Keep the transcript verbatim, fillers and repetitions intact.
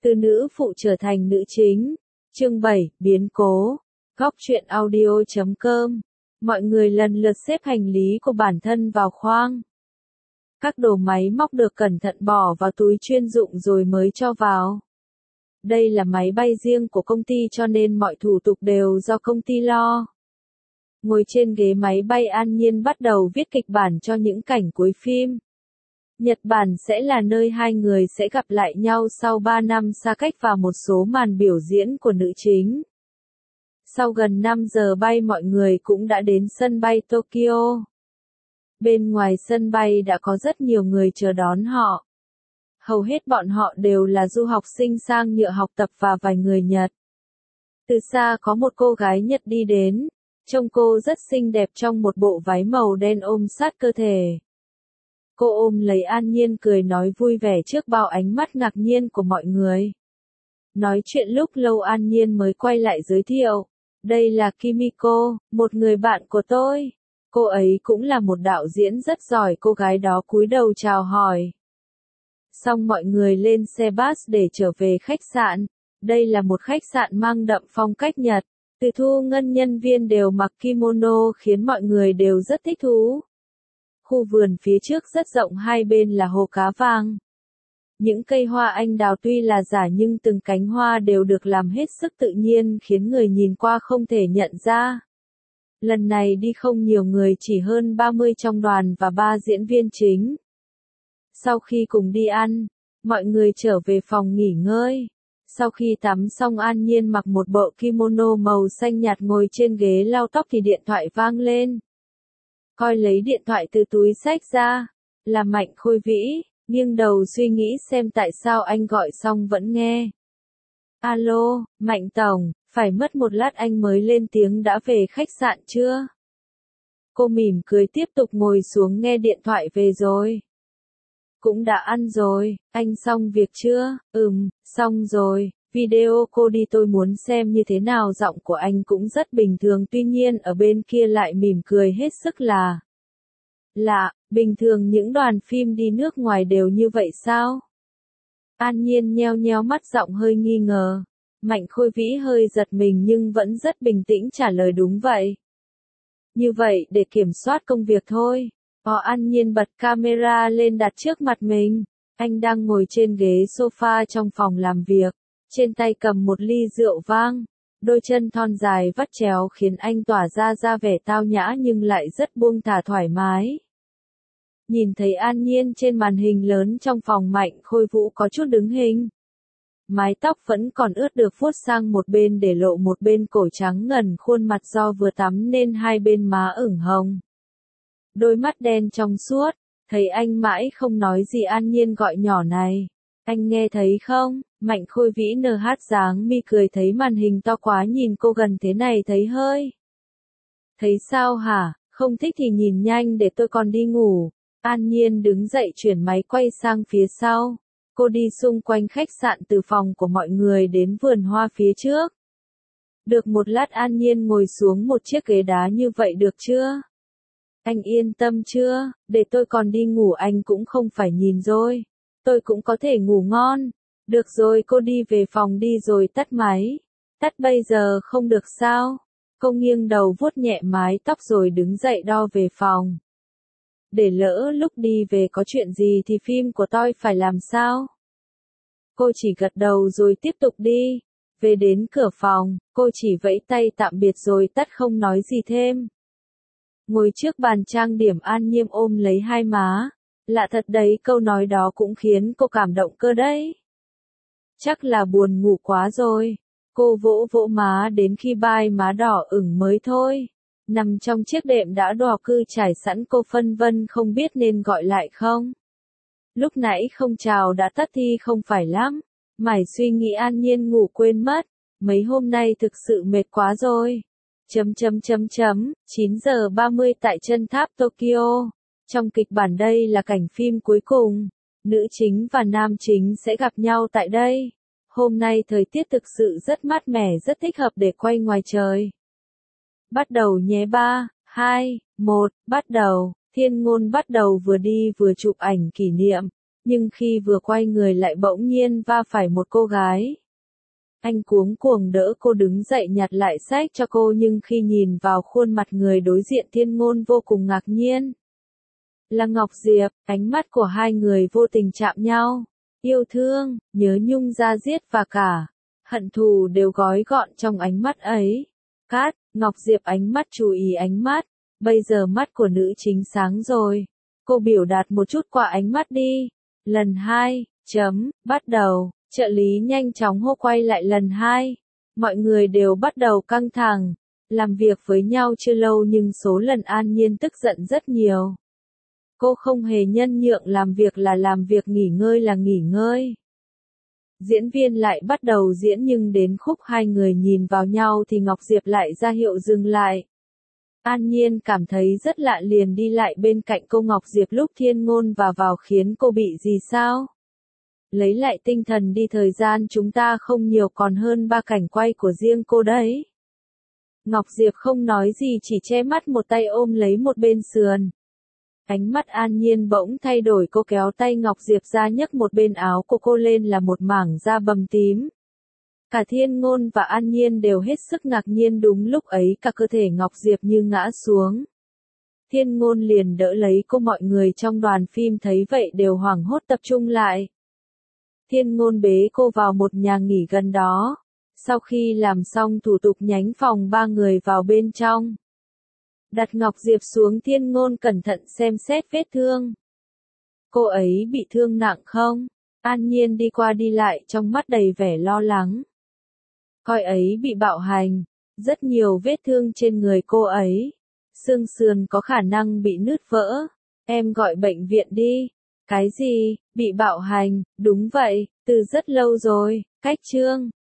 Từ nữ phụ trở thành nữ chính. Chương bảy, biến cố. Góc truyện audio chấm com. Mọi người lần lượt xếp hành lý của bản thân vào khoang. Các đồ máy móc được cẩn thận bỏ vào túi chuyên dụng rồi mới cho vào. Đây là máy bay riêng của công ty cho nên mọi thủ tục đều do công ty lo. Ngồi trên ghế máy bay An Nhiên bắt đầu viết kịch bản cho những cảnh cuối phim. Nhật Bản sẽ là nơi hai người sẽ gặp lại nhau sau ba năm xa cách và một số màn biểu diễn của nữ chính. Sau gần năm giờ bay mọi người cũng đã đến sân bay Tokyo. Bên ngoài sân bay đã có rất nhiều người chờ đón họ. Hầu hết bọn họ đều là du học sinh sang nhựa học tập và vài người Nhật. Từ xa có một cô gái Nhật đi đến, trông cô rất xinh đẹp trong một bộ váy màu đen ôm sát cơ thể. Cô ôm lấy An Nhiên cười nói vui vẻ trước bao ánh mắt ngạc nhiên của mọi người. Nói chuyện lúc lâu An Nhiên mới quay lại giới thiệu. Đây là Kimiko, một người bạn của tôi. Cô ấy cũng là một đạo diễn rất giỏi. Cô gái đó cúi đầu chào hỏi. Xong mọi người lên xe bus để trở về khách sạn. Đây là một khách sạn mang đậm phong cách Nhật. Từ thu ngân nhân viên đều mặc kimono khiến mọi người đều rất thích thú. Khu vườn phía trước rất rộng, hai bên là hồ cá vàng. Những cây hoa anh đào tuy là giả nhưng từng cánh hoa đều được làm hết sức tự nhiên khiến người nhìn qua không thể nhận ra. Lần này đi không nhiều người, chỉ hơn ba mươi trong đoàn và ba diễn viên chính. Sau khi cùng đi ăn, mọi người trở về phòng nghỉ ngơi. Sau khi tắm xong An Nhiên mặc một bộ kimono màu xanh nhạt ngồi trên ghế lau tóc thì điện thoại vang lên. Coi lấy điện thoại từ túi xách ra, là Mạnh Khôi Vĩ, nghiêng đầu suy nghĩ xem tại sao anh gọi xong vẫn nghe. Alo, Mạnh Tổng, phải mất một lát anh mới lên tiếng, đã về khách sạn chưa? Cô mỉm cười tiếp tục ngồi xuống nghe điện thoại. Về rồi. Cũng đã ăn rồi, anh xong việc chưa? Ừm, xong rồi. Video cô đi tôi muốn xem như thế nào. Giọng của anh cũng rất bình thường, tuy nhiên ở bên kia lại mỉm cười hết sức là lạ. Bình thường những đoàn phim đi nước ngoài đều như vậy sao? An Nhiên nheo nheo mắt, giọng hơi nghi ngờ. Mạnh Khôi Vĩ hơi giật mình nhưng vẫn rất bình tĩnh trả lời đúng vậy. Như vậy để kiểm soát công việc thôi. Có. An Nhiên bật camera lên đặt trước mặt mình. Anh đang ngồi trên ghế sofa trong phòng làm việc. Trên tay cầm một ly rượu vang, đôi chân thon dài vắt chéo khiến anh tỏa ra ra vẻ tao nhã nhưng lại rất buông thả thoải mái. Nhìn thấy An Nhiên trên màn hình lớn trong phòng, Mạnh Khôi Vũ có chút đứng hình. Mái tóc vẫn còn ướt được vuốt sang một bên để lộ một bên cổ trắng ngần, khuôn mặt do vừa tắm nên hai bên má ửng hồng. Đôi mắt đen trong suốt, thấy anh mãi không nói gì An Nhiên gọi nhỏ này. Anh nghe thấy không? Mạnh Khôi Vĩ nở hát dáng mi cười, thấy màn hình to quá nhìn cô gần thế này thấy hơi. Thấy sao hả? Không thích thì nhìn nhanh để tôi còn đi ngủ. An Nhiên đứng dậy chuyển máy quay sang phía sau. Cô đi xung quanh khách sạn từ phòng của mọi người đến vườn hoa phía trước. Được một lát An Nhiên ngồi xuống một chiếc ghế đá. Như vậy được chưa? Anh yên tâm chưa? Để tôi còn đi ngủ, anh cũng không phải nhìn rồi. Tôi cũng có thể ngủ ngon. Được rồi, cô đi về phòng đi rồi tắt máy. Tắt bây giờ không được sao? Cô nghiêng đầu vuốt nhẹ mái tóc rồi đứng dậy đo về phòng. Để lỡ lúc đi về có chuyện gì thì phim của tôi phải làm sao? Cô chỉ gật đầu rồi tiếp tục đi. Về đến cửa phòng, cô chỉ vẫy tay tạm biệt rồi tắt, không nói gì thêm. Ngồi trước bàn trang điểm An Nhiên ôm lấy hai má. Lạ thật đấy, câu nói đó cũng khiến cô cảm động cơ đấy. Chắc là buồn ngủ quá rồi. Cô vỗ vỗ má đến khi vai má đỏ ửng mới thôi. Nằm trong chiếc đệm đã đỏ cư trải sẵn, cô phân vân không biết nên gọi lại không. Lúc nãy không chào đã tắt thì không phải lắm. Mải suy nghĩ An Nhiên ngủ quên mất. Mấy hôm nay thực sự mệt quá rồi. Chấm chấm chấm chấm, chín giờ ba mươi tại chân tháp Tokyo. Trong kịch bản đây là cảnh phim cuối cùng. Nữ chính và nam chính sẽ gặp nhau tại đây. Hôm nay thời tiết thực sự rất mát mẻ, rất thích hợp để quay ngoài trời. Bắt đầu nhé. Ba, hai, một, bắt đầu. Thiên Ngôn bắt đầu vừa đi vừa chụp ảnh kỷ niệm. nhưng khi vừa quay người lại bỗng nhiên va phải một cô gái. Anh cuống cuồng đỡ cô đứng dậy nhặt lại sách cho cô, nhưng khi nhìn vào khuôn mặt người đối diện Thiên Ngôn vô cùng ngạc nhiên. Là Ngọc Diệp, ánh mắt của hai người vô tình chạm nhau. Yêu thương, nhớ nhung da diết và cả hận thù đều gói gọn trong ánh mắt ấy. Cát, Ngọc Diệp ánh mắt chú ý ánh mắt. Bây giờ mắt của nữ chính sáng rồi. Cô biểu đạt một chút qua ánh mắt đi. Lần hai, chấm, bắt đầu. Trợ lý nhanh chóng hô quay lại lần hai. Mọi người đều bắt đầu căng thẳng. Làm việc với nhau chưa lâu nhưng số lần An Nhiên tức giận rất nhiều. Cô không hề nhân nhượng, làm việc là làm việc, nghỉ ngơi là nghỉ ngơi. Diễn viên lại bắt đầu diễn, nhưng đến khúc hai người nhìn vào nhau thì Ngọc Diệp lại ra hiệu dừng lại. An Nhiên cảm thấy rất lạ liền đi lại bên cạnh cô Ngọc Diệp lúc Thiên Ngôn và vào, khiến cô bị gì sao? Lấy lại tinh thần đi, thời gian chúng ta không nhiều, còn hơn ba cảnh quay của riêng cô đấy. Ngọc Diệp không nói gì, chỉ che mắt, một tay ôm lấy một bên sườn. Ánh mắt An Nhiên bỗng thay đổi, cô kéo tay Ngọc Diệp ra, nhấc một bên áo của cô lên là một mảng da bầm tím. Cả Thiên Ngôn và An Nhiên đều hết sức ngạc nhiên, đúng lúc ấy cả cơ thể Ngọc Diệp như ngã xuống. Thiên Ngôn liền đỡ lấy cô, mọi người trong đoàn phim thấy vậy đều hoảng hốt tập trung lại. Thiên Ngôn bế cô vào một nhà nghỉ gần đó. Sau khi làm xong thủ tục nhánh phòng, ba người vào bên trong. Đặt Ngọc Diệp xuống, Thiên Ngôn cẩn thận xem xét vết thương. Cô ấy bị thương nặng không? An Nhiên đi qua đi lại, trong mắt đầy vẻ lo lắng. Coi ấy bị bạo hành, rất nhiều vết thương trên người cô ấy. Xương sườn có khả năng bị nứt vỡ. Em gọi bệnh viện đi. Cái gì? Bị bạo hành? Đúng vậy, từ rất lâu rồi. Cách chương